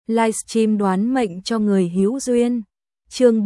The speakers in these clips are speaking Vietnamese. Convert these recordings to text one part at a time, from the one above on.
livestream đoán mệnh cho người hữu duyên. Chương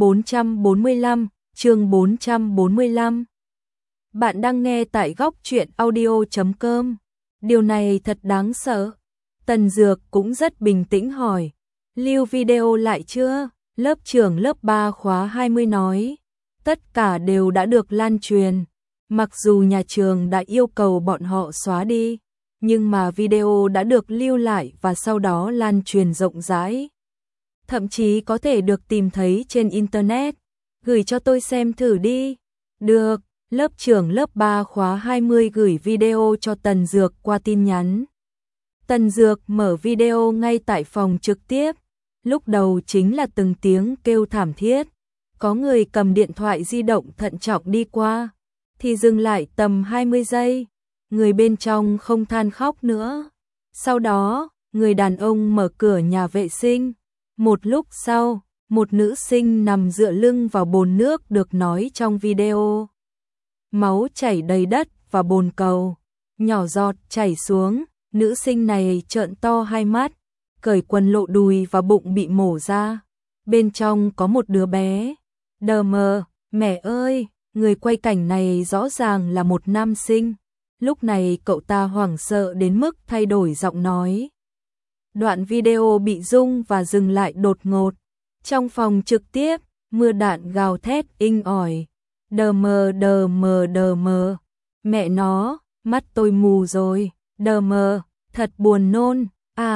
445. Bạn đang nghe tại góc truyện audio.com. Điều này thật đáng sợ. Tần Dược cũng rất bình tĩnh hỏi. Lưu video lại chưa? Lớp trưởng lớp 3 khóa 20 nói. Tất cả đều đã được lan truyền. Mặc dù nhà trường đã yêu cầu bọn họ xóa đi, nhưng mà video đã được lưu lại và sau đó lan truyền rộng rãi. Thậm chí có thể được tìm thấy trên Internet. Gửi cho tôi xem thử đi. Được, lớp trưởng lớp 3 khóa 20 gửi video cho Tần Dược qua tin nhắn. Tần Dược mở video ngay tại phòng trực tiếp. Lúc đầu chính là từng tiếng kêu thảm thiết. Có người cầm điện thoại di động thận trọng đi qua, thì dừng lại tầm 20 giây. Người bên trong không than khóc nữa. Sau đó, người đàn ông mở cửa nhà vệ sinh. Một lúc sau, một nữ sinh nằm dựa lưng vào bồn nước được nói trong video. Máu chảy đầy đất và bồn cầu, nhỏ giọt chảy xuống. Nữ sinh này trợn to hai mắt, cởi quần lộ đùi và bụng bị mổ ra. Bên trong có một đứa bé. Đờ mờ, mẹ ơi, người quay cảnh này rõ ràng là một nam sinh. Lúc này cậu ta hoảng sợ đến mức thay đổi giọng nói. Đoạn video bị rung và dừng lại đột ngột. Trong phòng trực tiếp, mưa đạn gào thét inh ỏi. Đờ mờ. Mẹ nó, mắt tôi mù rồi. Đờ mờ, thật buồn nôn.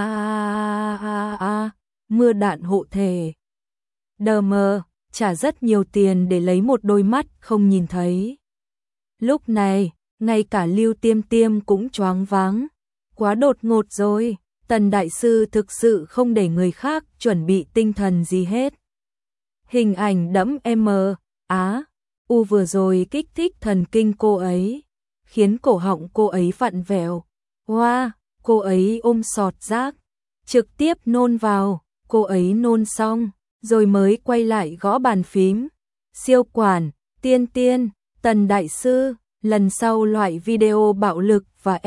Mưa đạn hộ thể. Đờ mờ, trả rất nhiều tiền để lấy một đôi mắt không nhìn thấy. Lúc này, ngay cả Lưu Tiêm Tiêm cũng choáng váng. Quá đột ngột rồi. Tần đại sư thực sự không để người khác chuẩn bị tinh thần gì hết. Hình ảnh đẫm U vừa rồi kích thích thần kinh cô ấy, khiến cổ họng cô ấy vặn vẹo. Wow, cô ấy ôm sọt rác, trực tiếp nôn vào. Cô ấy nôn xong, rồi mới quay lại gõ bàn phím. Siêu quản, tiên, Tần đại sư, lần sau loại video bạo lực và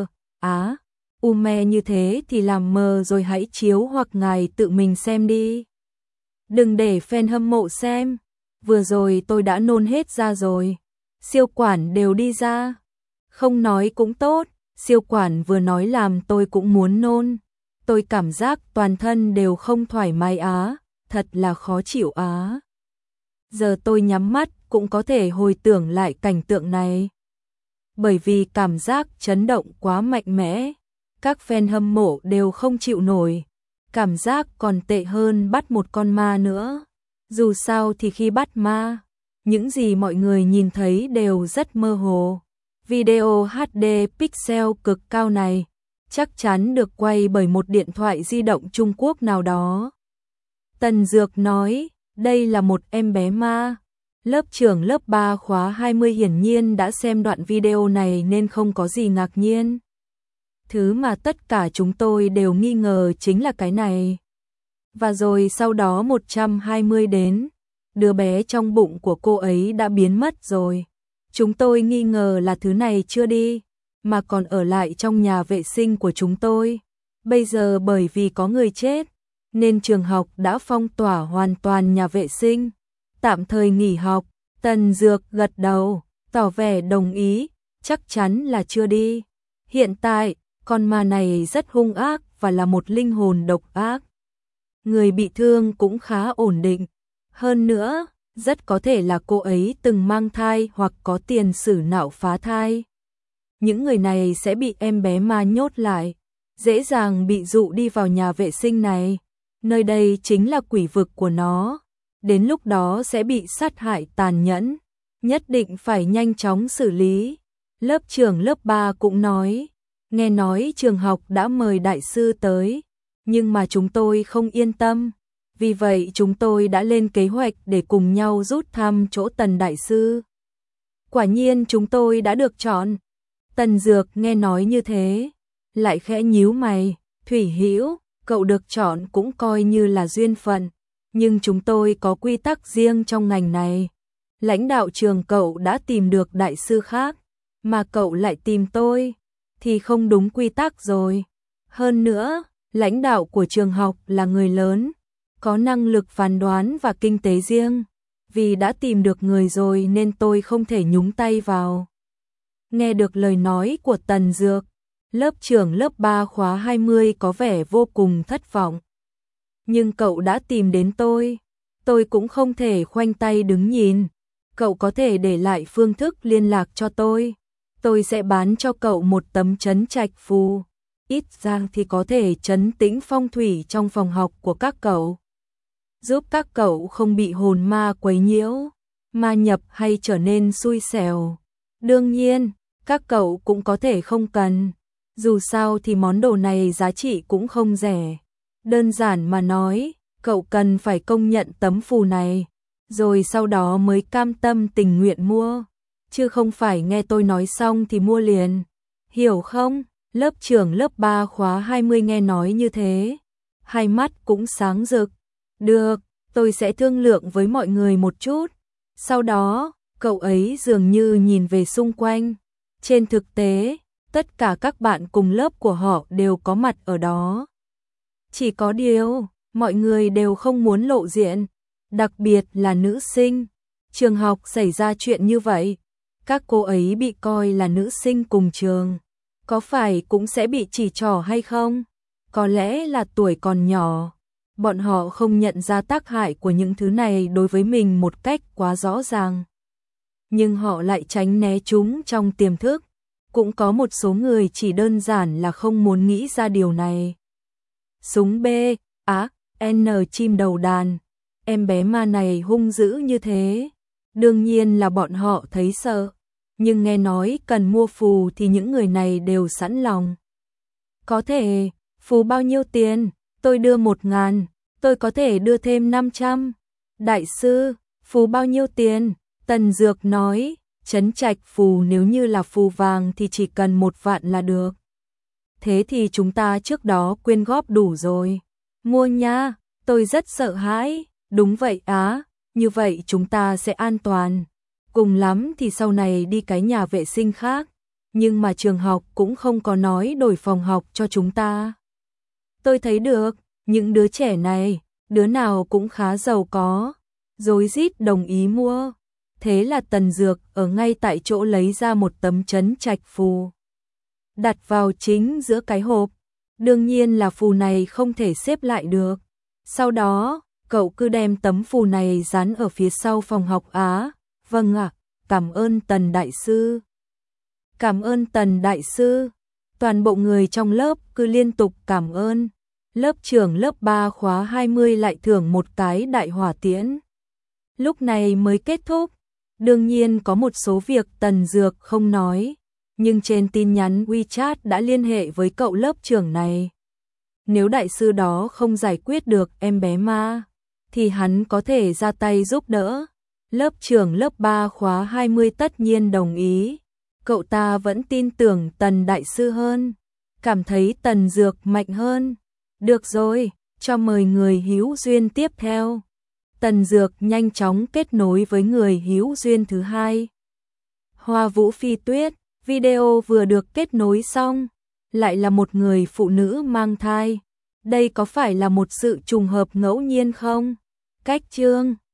me như thế thì làm mờ rồi hãy chiếu hoặc ngài tự mình xem đi. Đừng để fan hâm mộ xem. Vừa rồi tôi đã nôn hết ra rồi. Siêu quản đều đi ra. Không nói cũng tốt. Siêu quản vừa nói làm tôi cũng muốn nôn. Tôi cảm giác toàn thân đều không thoải mái thật là khó chịu Giờ tôi nhắm mắt cũng có thể hồi tưởng lại cảnh tượng này. Bởi vì cảm giác chấn động quá mạnh mẽ. Các fan hâm mộ đều không chịu nổi. Cảm giác còn tệ hơn bắt một con ma nữa. Dù sao thì khi bắt ma, những gì mọi người nhìn thấy đều rất mơ hồ. Video HD pixel cực cao này chắc chắn được quay bởi một điện thoại di động Trung Quốc nào đó. Tần Dược nói, đây là một em bé ma. Lớp trưởng lớp 3 khóa 20 hiển nhiên đã xem đoạn video này nên không có gì ngạc nhiên. Thứ mà tất cả chúng tôi đều nghi ngờ chính là cái này. Và rồi sau đó 120 đến, đứa bé trong bụng của cô ấy đã biến mất rồi. Chúng tôi nghi ngờ là thứ này chưa đi, mà còn ở lại trong nhà vệ sinh của chúng tôi. Bây giờ bởi vì có người chết, nên trường học đã phong tỏa hoàn toàn nhà vệ sinh. Tạm thời nghỉ học. Tần Dược gật đầu, tỏ vẻ đồng ý, chắc chắn là chưa đi. Hiện tại, con ma này rất hung ác và là một linh hồn độc ác. Người bị thương cũng khá ổn định. Hơn nữa, rất có thể là cô ấy từng mang thai hoặc có tiền sử nạo phá thai. Những người này sẽ bị em bé ma nhốt lại, dễ dàng bị dụ đi vào nhà vệ sinh này. Nơi đây chính là quỷ vực của nó. Đến lúc đó sẽ bị sát hại tàn nhẫn. Nhất định phải nhanh chóng xử lý. Lớp trưởng lớp 3 cũng nói. Nghe nói trường học đã mời đại sư tới, nhưng mà chúng tôi không yên tâm. Vì vậy chúng tôi đã lên kế hoạch để cùng nhau rút thăm chỗ Tần đại sư. Quả nhiên chúng tôi đã được chọn. Tần Dược nghe nói như thế, lại khẽ nhíu mày. Thủy Hữu, cậu được chọn cũng coi như là duyên phận, nhưng chúng tôi có quy tắc riêng trong ngành này. Lãnh đạo trường cậu đã tìm được đại sư khác, mà cậu lại tìm tôi, thì không đúng quy tắc rồi. Hơn nữa, Lãnh đạo của trường học là người lớn, có năng lực phán đoán và kinh tế riêng. Vì đã tìm được người rồi nên tôi không thể nhúng tay vào. Nghe được lời nói của Tần Dược, lớp trưởng lớp 3 khóa 20 có vẻ vô cùng thất vọng. Nhưng cậu đã tìm đến tôi cũng không thể khoanh tay đứng nhìn. Cậu có thể để lại phương thức liên lạc cho tôi sẽ bán cho cậu một tấm trấn trạch phù. Ít ra thì có thể trấn tĩnh phong thủy trong phòng học của các cậu. Giúp các cậu không bị hồn ma quấy nhiễu, ma nhập hay trở nên xui xẻo. Đương nhiên, các cậu cũng có thể không cần. Dù sao thì món đồ này giá trị cũng không rẻ. Đơn giản mà nói, cậu cần phải công nhận tấm phù này, rồi sau đó mới cam tâm tình nguyện mua. Chứ không phải nghe tôi nói xong thì mua liền. Hiểu không? Lớp trưởng lớp 3 khóa 20 nghe nói như thế. Hai mắt cũng sáng rực. Được, tôi sẽ thương lượng với mọi người một chút. Sau đó, cậu ấy dường như nhìn về xung quanh. Trên thực tế, tất cả các bạn cùng lớp của họ đều có mặt ở đó. Chỉ có điều, mọi người đều không muốn lộ diện, đặc biệt là nữ sinh. Trường học xảy ra chuyện như vậy, các cô ấy bị coi là nữ sinh cùng trường. Có phải cũng sẽ bị chỉ trỏ hay không? Có lẽ là tuổi còn nhỏ. Bọn họ không nhận ra tác hại của những thứ này đối với mình một cách quá rõ ràng. Nhưng họ lại tránh né chúng trong tiềm thức. Cũng có một số người chỉ đơn giản là không muốn nghĩ ra điều này. Súng B, N chim đầu đàn. Em bé ma này hung dữ như thế. Đương nhiên là bọn họ thấy sợ. Nhưng nghe nói cần mua phù thì những người này đều sẵn lòng. Có thể, phù bao nhiêu tiền? Tôi đưa 1.000, tôi có thể đưa thêm 500. Đại sư, phù bao nhiêu tiền? Tần Dược nói, trấn trạch phù nếu như là phù vàng thì chỉ cần 1 vạn là được. Thế thì chúng ta trước đó quyên góp đủ rồi. Mua nha, tôi rất sợ hãi. Đúng vậy á, như vậy chúng ta sẽ an toàn. Cùng lắm thì sau này đi cái nhà vệ sinh khác. Nhưng mà trường học cũng không có nói đổi phòng học cho chúng ta. Tôi thấy được, những đứa trẻ này, đứa nào cũng khá giàu có. Rối rít đồng ý mua. Thế là Tần Dược ở ngay tại chỗ lấy ra một tấm trấn trạch phù. Đặt vào chính giữa cái hộp. Đương nhiên là phù này không thể xếp lại được. Sau đó, cậu cứ đem tấm phù này dán ở phía sau phòng học á. Vâng ạ, cảm ơn Tần Đại Sư. Cảm ơn Tần Đại Sư. Toàn bộ người trong lớp cứ liên tục cảm ơn. Lớp trưởng lớp 3 khóa 20 lại thưởng một cái đại hỏa tiễn. Lúc này mới kết thúc. Đương nhiên có một số việc Tần Dược không nói. Nhưng trên tin nhắn WeChat đã liên hệ với cậu lớp trưởng này. Nếu đại sư đó không giải quyết được em bé ma, thì hắn có thể ra tay giúp đỡ. Lớp trưởng lớp 3 khóa 20 tất nhiên đồng ý. Cậu ta vẫn tin tưởng Tần Đại Sư hơn. Cảm thấy Tần Dược mạnh hơn. Được rồi, cho mời người hữu duyên tiếp theo. Tần Dược nhanh chóng kết nối với người hữu duyên thứ hai. Hoa Vũ Phi Tuyết, video vừa được kết nối xong. Lại là một người phụ nữ mang thai. Đây có phải là một sự trùng hợp ngẫu nhiên không? Cách chương